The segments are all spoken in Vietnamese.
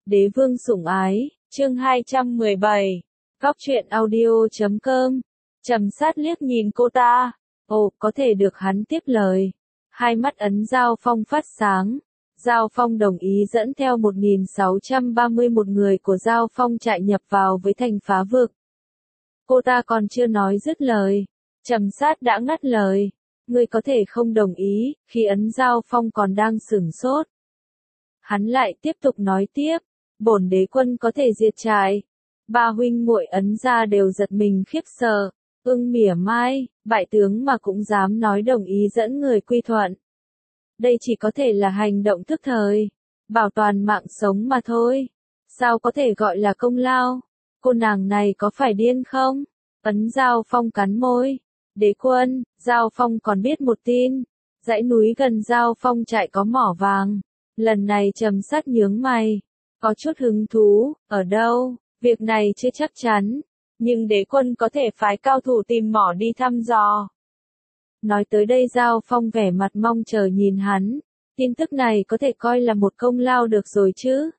Đế vương sủng ái, chương 217. Góc truyện audio.com. Trầm Sát liếc nhìn cô ta. Ồ, có thể được hắn tiếp lời. Hai mắt ấn Giao Phong phát sáng. Giao Phong đồng ý dẫn theo 1631 người của Giao Phong trại nhập vào với thành Phá Vực. Cô ta còn chưa nói dứt lời. Trầm Sát đã ngắt lời. Ngươi có thể không đồng ý, khi ấn Giao Phong còn đang sửng sốt. Hắn lại tiếp tục nói tiếp. Bổn đế quân có thể diệt trại. Ba huynh muội ấn ra đều giật mình khiếp sợ. Mỉa mai, bại tướng mà cũng dám nói đồng ý dẫn người quy thuận. Đây chỉ có thể là hành động tức thời, bảo toàn mạng sống mà thôi. Sao có thể gọi là công lao? Cô nàng này có phải điên không? Ấn Giao Phong cắn môi. Đế quân, Giao Phong còn biết một tin. Dãy núi gần Giao Phong trại có mỏ vàng. Lần này Trầm Sát nhướng mày. Có chút hứng thú, ở đâu? Việc này chưa chắc chắn. Nhưng đế quân có thể phái cao thủ tìm mỏ đi thăm dò. Nói tới đây Giao Phong vẻ mặt mong chờ nhìn hắn. Tin tức này có thể coi là một công lao được rồi chứ.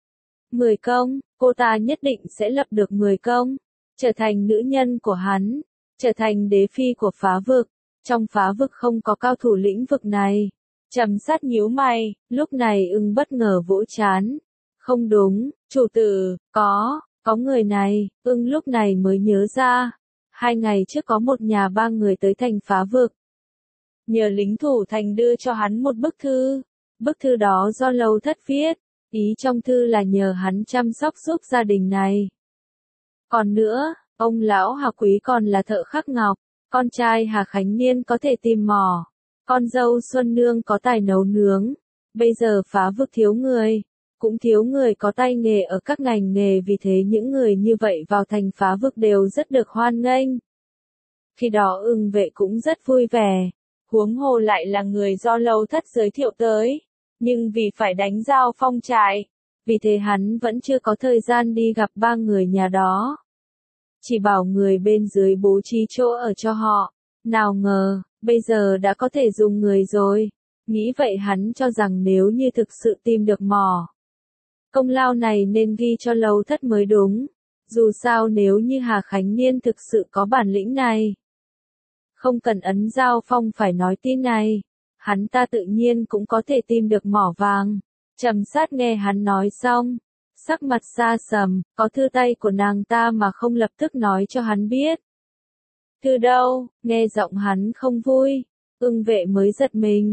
10 công, cô ta nhất định sẽ lập được 10 công. Trở thành nữ nhân của hắn. Trở thành đế phi của Phá Vực. Trong Phá Vực không có cao thủ lĩnh vực này. Trầm Sát nhíu mày, lúc này bất ngờ vỗ trán. Không đúng, chủ tử, có người này, lúc này mới nhớ ra. 2 ngày trước có một nhà 3 người tới thành Phá Vực. Nhờ lính thủ thành đưa cho hắn một bức thư. Bức thư đó do Lâu Thất viết. Ý trong thư là nhờ hắn chăm sóc giúp gia đình này. Còn nữa, ông lão Hà Quý còn là thợ khắc ngọc. Con trai Hà Khánh Niên có thể tìm mỏ. Con dâu Xuân Nương có tài nấu nướng. Bây giờ Phá Vực thiếu người. Cũng thiếu người có tay nghề ở các ngành nghề, vì thế những người như vậy vào thành Phá Vực đều rất được hoan nghênh. Khi đó vệ cũng rất vui vẻ. Huống hồ lại là người do Lâu Thất giới thiệu tới. Nhưng vì phải đánh Giao Phong trại. Vì thế hắn vẫn chưa có thời gian đi gặp 3 người nhà đó. Chỉ bảo người bên dưới bố trí chỗ ở cho họ. Nào ngờ, bây giờ đã có thể dùng người rồi. Nghĩ vậy hắn cho rằng nếu như thực sự tìm được mỏ. Công lao này nên ghi cho Lâu Thất mới đúng. Dù sao nếu như Hà Khánh Niên thực sự có bản lĩnh này. Không cần ấn Giao Phong phải nói tin này. Hắn ta tự nhiên cũng có thể tìm được mỏ vàng. Trầm Sát nghe hắn nói xong. Sắc mặt xa sầm, có thư tay của nàng ta mà không lập tức nói cho hắn biết. Thư đâu? Nghe giọng hắn không vui. Vệ mới giật mình.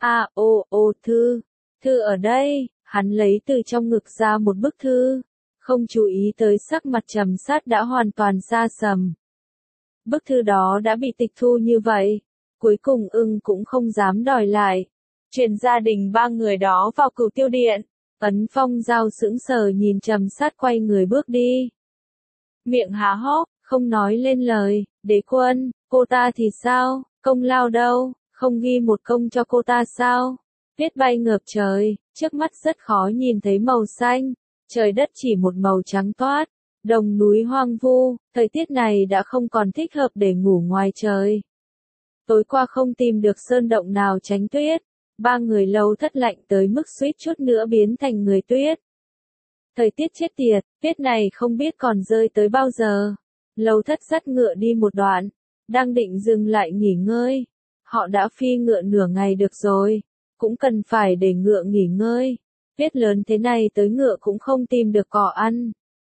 Thư ở đây. Hắn lấy từ trong ngực ra một bức thư. Không chú ý tới sắc mặt Trầm Sát đã hoàn toàn xa sầm. Bức thư đó đã bị tịch thu như vậy. Cuối cùng cũng không dám đòi lại. Chuyển gia đình 3 người đó vào Cửu Tiêu Điện. Ấn Phong Giao sững sờ nhìn Trầm Sát quay người bước đi. Miệng há hốc, không nói lên lời. Đế quân, cô ta thì sao? Công lao đâu? Không ghi một công cho cô ta sao? Tuyết bay ngập trời, trước mắt rất khó nhìn thấy màu xanh. Trời đất chỉ một màu trắng toát. Đồng núi hoang vu, thời tiết này đã không còn thích hợp để ngủ ngoài trời. Tối qua không tìm được sơn động nào tránh tuyết. 3 người Lâu Thất lạnh tới mức suýt chút nữa biến thành người tuyết. Thời tiết chết tiệt, tuyết này không biết còn rơi tới bao giờ. Lâu Thất dắt ngựa đi một đoạn, đang định dừng lại nghỉ ngơi. Họ đã phi ngựa nửa ngày được rồi, cũng cần phải để ngựa nghỉ ngơi. Tuyết lớn thế này tới ngựa cũng không tìm được cỏ ăn.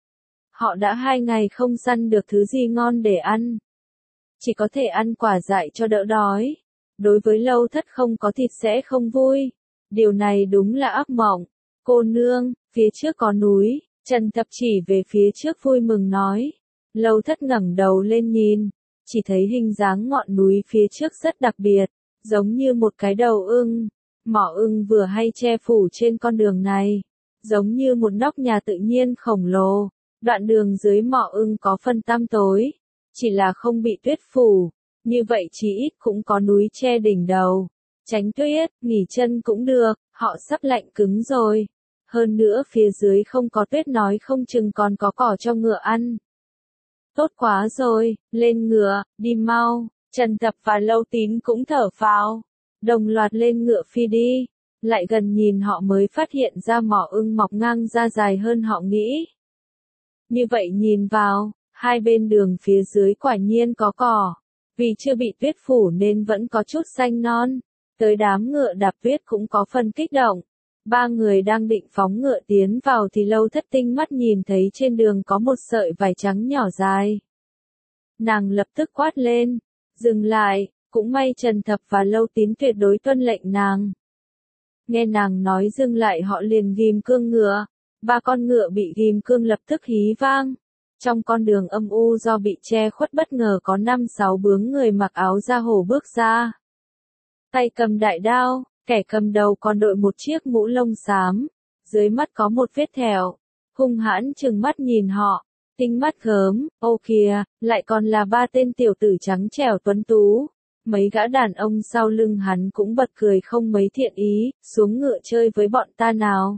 Họ đã 2 ngày không săn được thứ gì ngon để ăn. Chỉ có thể ăn quả dại cho đỡ đói. Đối với Lâu Thất không có thịt sẽ không vui. Điều này đúng là ác mộng. Cô nương, phía trước có núi. Trần Thập chỉ về phía trước vui mừng nói. Lâu Thất ngẩng đầu lên nhìn. Chỉ thấy hình dáng ngọn núi phía trước rất đặc biệt. Giống như một cái đầu ưng. Mỏ ưng vừa hay che phủ trên con đường này. Giống như một nóc nhà tự nhiên khổng lồ. Đoạn đường dưới mỏ ưng có phần tăm tối. Chỉ là không bị tuyết phủ. Như vậy chí ít cũng có núi che đỉnh đầu. Tránh tuyết, nghỉ chân cũng được, họ sắp lạnh cứng rồi. Hơn nữa phía dưới không có tuyết nói không chừng còn có cỏ cho ngựa ăn. Tốt quá rồi, lên ngựa, đi mau. Trần Thập và Lâu Tín cũng thở phào. Đồng loạt lên ngựa phi đi. lại gần nhìn họ mới phát hiện ra mỏ ưng mọc ngang ra dài hơn họ nghĩ. Như vậy nhìn vào, hai bên đường phía dưới quả nhiên có cỏ, vì chưa bị tuyết phủ nên vẫn có chút xanh non. Tới đám ngựa đạp tuyết cũng có phần kích động. Ba người đang định phóng ngựa tiến vào thì Lâu Thất tinh mắt nhìn thấy trên đường có một sợi vải trắng nhỏ dài. Nàng lập tức quát lên, dừng lại, cũng may Trần Thập và Lâu Tín tuyệt đối tuân lệnh nàng. Nghe nàng nói dừng lại họ liền ghim cương ngựa, ba con ngựa bị ghim cương lập tức hí vang. Trong con đường âm u do bị che khuất bất ngờ có 5-6 bướng người mặc áo da hổ bước ra. Tay cầm đại đao, kẻ cầm đầu còn đội một chiếc mũ lông xám, dưới mắt có một vết thẹo, hung hãn trừng mắt nhìn họ, tinh mắt gớm, ô kìa, lại còn là ba tên tiểu tử trắng trẻo tuấn tú. Mấy gã đàn ông sau lưng hắn cũng bật cười không mấy thiện ý, xuống ngựa chơi với bọn ta nào.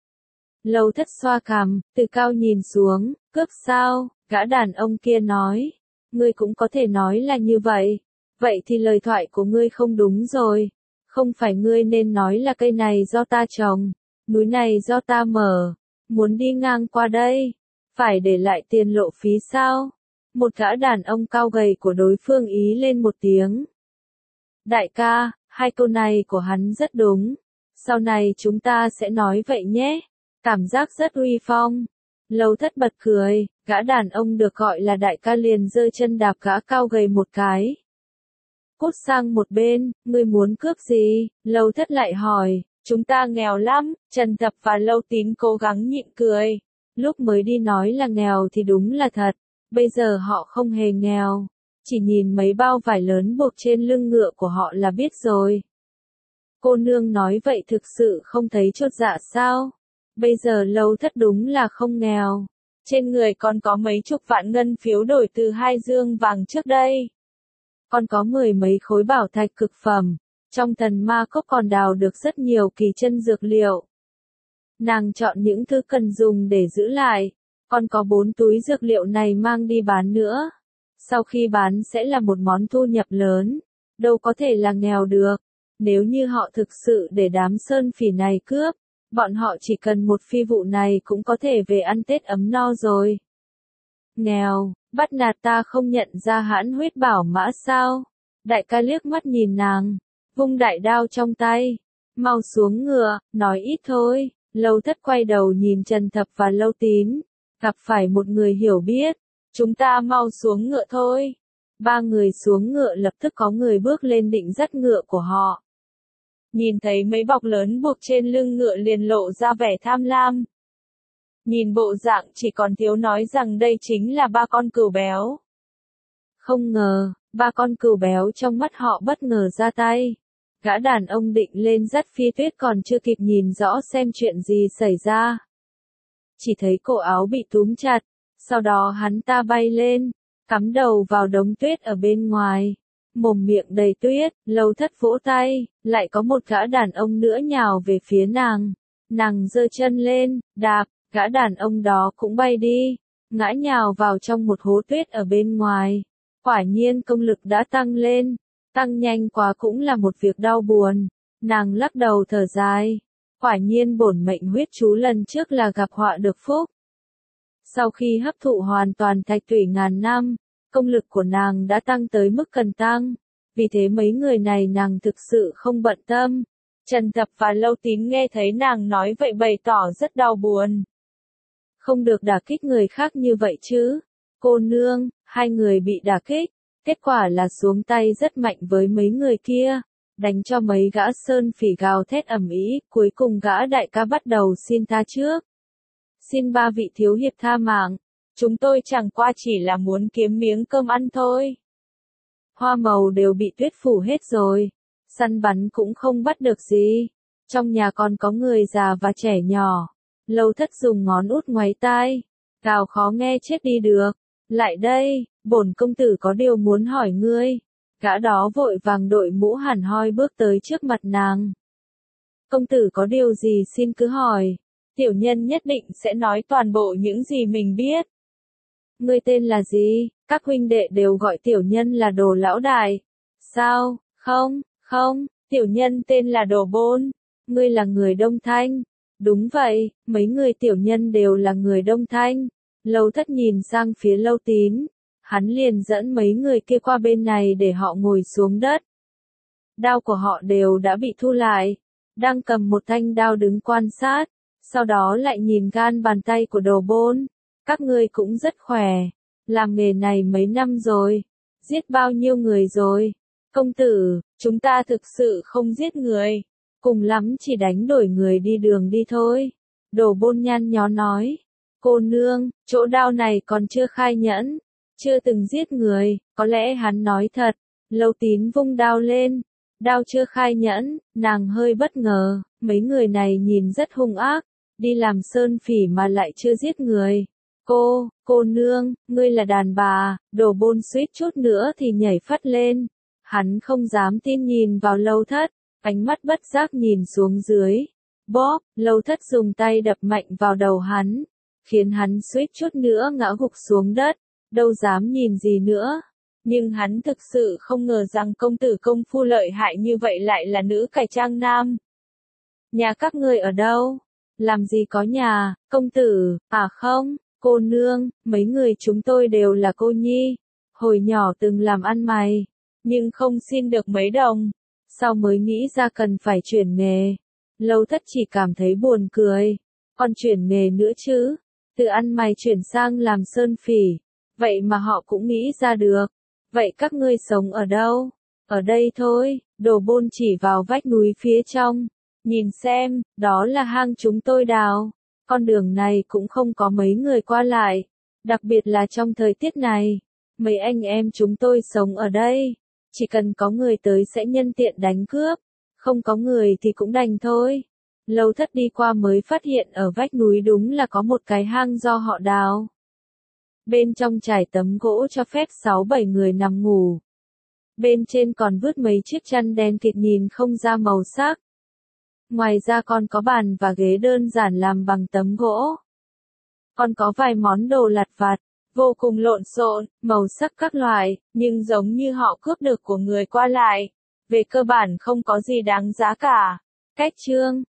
Lâu Thất xoa cằm, từ cao nhìn xuống, cướp sao, gã đàn ông kia nói, ngươi cũng có thể nói là như vậy. Vậy thì lời thoại của ngươi không đúng rồi. Không phải ngươi nên nói là cây này do ta trồng, núi này do ta mở, muốn đi ngang qua đây, phải để lại tiền lộ phí sao? Một gã đàn ông cao gầy của đối phương ý lên một tiếng. Đại ca, hai câu này của hắn rất đúng. Sau này chúng ta sẽ nói vậy nhé. Cảm giác rất uy phong. Lâu Thất bật cười, gã đàn ông được gọi là đại ca liền giơ chân đạp gã cao gầy một cái. Cút sang một bên, ngươi muốn cướp gì? Lâu Thất lại hỏi, chúng ta nghèo lắm. Trần Thập và Lâu Tín cố gắng nhịn cười. Lúc mới đi nói là nghèo thì đúng là thật, bây giờ họ không hề nghèo. Chỉ nhìn mấy bao vải lớn buộc trên lưng ngựa của họ là biết rồi. Cô nương nói vậy thực sự không thấy chột dạ sao? Bây giờ Lâu Thất đúng là không nghèo. Trên người còn có mấy chục vạn ngân phiếu đổi từ 2 dương vàng trước đây. Còn có 10 mấy khối bảo thạch cực phẩm. Trong thần ma cốc còn đào được rất nhiều kỳ chân dược liệu. Nàng chọn những thứ cần dùng để giữ lại. Còn có 4 túi dược liệu này mang đi bán nữa. Sau khi bán sẽ là một món thu nhập lớn. Đâu có thể là nghèo được. Nếu như họ thực sự để đám sơn phỉ này cướp, bọn họ chỉ cần một phi vụ này cũng có thể về ăn Tết ấm no rồi. Nghèo, bắt nạt ta không nhận ra hãn huyết bảo mã sao? Đại ca liếc mắt nhìn nàng, vung đại đao trong tay. Mau xuống ngựa, nói ít thôi. Lâu Thất quay đầu nhìn Trần Thập và Lâu Tín, gặp phải một người hiểu biết. Chúng ta mau xuống ngựa thôi. Ba người xuống ngựa lập tức có người bước lên định dắt ngựa của họ. Nhìn thấy mấy bọc lớn buộc trên lưng ngựa liền lộ ra vẻ tham lam. Nhìn bộ dạng chỉ còn thiếu nói rằng đây chính là ba con cừu béo. Không ngờ, ba con cừu béo trong mắt họ bất ngờ ra tay. Gã đàn ông định lên dắt Phi Tuyết còn chưa kịp nhìn rõ xem chuyện gì xảy ra. Chỉ thấy cổ áo bị túm chặt, sau đó hắn ta bay lên, cắm đầu vào đống tuyết ở bên ngoài. Mồm miệng đầy tuyết, Lâu Thất vỗ tay, lại có một gã đàn ông nữa nhào về phía nàng. Nàng giơ chân lên, đạp, gã đàn ông đó cũng bay đi, ngã nhào vào trong một hố tuyết ở bên ngoài. Quả nhiên công lực đã tăng lên, tăng nhanh quá cũng là một việc đau buồn. Nàng lắc đầu thở dài, quả nhiên bổn mệnh huyết chú lần trước là gặp họa được phúc. Sau khi hấp thụ hoàn toàn thạch tủy ngàn năm, công lực của nàng đã tăng tới mức cần tăng, vì thế mấy người này nàng thực sự không bận tâm. Trần Thập và Lâu Tín nghe thấy nàng nói vậy bày tỏ rất đau buồn. Không được đả kích người khác như vậy chứ. Cô nương, hai người bị đả kích, kết quả là xuống tay rất mạnh với mấy người kia, đánh cho mấy gã sơn phỉ gào thét ầm ĩ, cuối cùng gã đại ca bắt đầu xin tha trước. Xin ba vị thiếu hiệp tha mạng, chúng tôi chẳng qua chỉ là muốn kiếm miếng cơm ăn thôi. Hoa màu đều bị tuyết phủ hết rồi, săn bắn cũng không bắt được gì, trong nhà còn có người già và trẻ nhỏ. Lâu Thất dùng ngón út ngoáy tai, gào khó nghe chết đi được. Lại đây, bổn công tử có điều muốn hỏi ngươi. Gã đó vội vàng đội mũ hẳn hoi bước tới trước mặt nàng. Công tử có điều gì xin cứ hỏi. Tiểu nhân nhất định sẽ nói toàn bộ những gì mình biết. Ngươi tên là gì? Các huynh đệ đều gọi tiểu nhân là Đồ lão đại. Sao? Không, tiểu nhân tên là Đồ Bôn. ngươi là người Đông Thanh. Đúng vậy, mấy người tiểu nhân đều là người Đông Thanh. Lâu Thất nhìn sang phía Lâu Tín, hắn liền dẫn mấy người kia qua bên này để họ ngồi xuống đất. Đao của họ đều đã bị thu lại, đang cầm một thanh đao đứng quan sát, sau đó lại nhìn gan bàn tay của Đồ Bôn. Các ngươi cũng rất khỏe, làm nghề này mấy năm rồi, giết bao nhiêu người rồi? Công tử, chúng ta thực sự không giết người, cùng lắm chỉ đánh đổi người đi đường đi thôi. Đồ Bôn nhăn nhó nói, cô nương, chỗ đao này còn chưa khai nhẫn, chưa từng giết người, có lẽ hắn nói thật. Lâu Tín vung đao lên, đao chưa khai nhẫn, nàng hơi bất ngờ, mấy người này nhìn rất hung ác, đi làm sơn phỉ mà lại chưa giết người. Cô nương, ngươi là đàn bà. Đồ Bôn suýt chút nữa thì nhảy phắt lên. Hắn không dám tin nhìn vào Lâu Thất, ánh mắt bất giác nhìn xuống dưới. Bóp, Lâu Thất dùng tay đập mạnh vào đầu hắn, khiến hắn suýt chút nữa ngã gục xuống đất, đâu dám nhìn gì nữa. Nhưng hắn thực sự không ngờ rằng công tử công phu lợi hại như vậy lại là nữ cải trang nam. Nhà các ngươi ở đâu? Làm gì có nhà, công tử, à không, cô nương, mấy người chúng tôi đều là cô nhi. Hồi nhỏ từng làm ăn mày, nhưng không xin được mấy đồng, sau mới nghĩ ra cần phải chuyển nghề. Lâu Thất chỉ cảm thấy buồn cười, còn chuyển nghề nữa chứ, từ ăn mày chuyển sang làm sơn phỉ, vậy mà họ cũng nghĩ ra được. Vậy các ngươi sống ở đâu? Ở đây thôi, Đồ Bôn chỉ vào vách núi phía trong. Nhìn xem, đó là hang chúng tôi đào. Con đường này cũng không có mấy người qua lại. Đặc biệt là trong thời tiết này. Mấy anh em chúng tôi sống ở đây. Chỉ cần có người tới sẽ nhân tiện đánh cướp. Không có người thì cũng đành thôi. Lâu Thất đi qua mới phát hiện ở vách núi đúng là có một cái hang do họ đào. Bên trong trải tấm gỗ cho phép 6-7 người nằm ngủ. Bên trên còn vứt mấy chiếc chăn đen kịt nhìn không ra màu sắc. Ngoài ra còn có bàn và ghế đơn giản làm bằng tấm gỗ. Còn có vài món đồ lặt vặt, vô cùng lộn xộn, màu sắc các loại, nhưng giống như họ cướp được của người qua lại. Về cơ bản không có gì đáng giá cả. Cách chương